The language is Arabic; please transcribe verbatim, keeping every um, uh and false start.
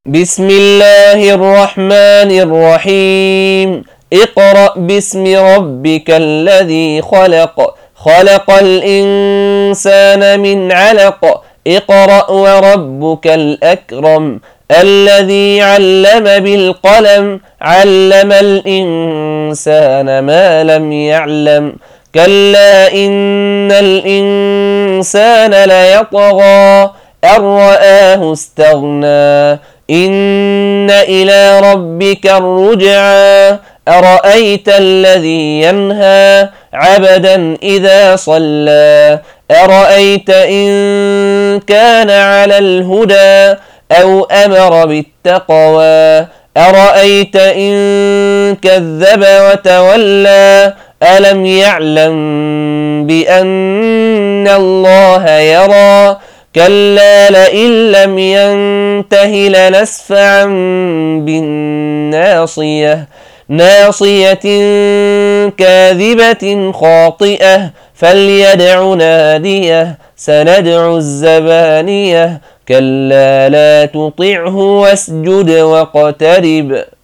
بسم الله الرحمن الرحيم اقرأ باسم ربك الذي خلق خلق الإنسان من علق اقرأ وربك الأكرم الذي علم بالقلم علم الإنسان ما لم يعلم كلا إن الإنسان ليطغى أن رآه استغنى إن إلى ربك الرجعى أرأيت الذي ينهى عبدا إذا صلى أرأيت إن كان على الهدى أو أمر بالتقوى أرأيت إن كذب وتولى ألم يعلم بأن الله يرى كلا لئن لم ينته لنسفعا بالناصية ناصية كاذبة خاطئة فليدع ناديه سندع الزبانية كلا لا تطعه واسجد واقترب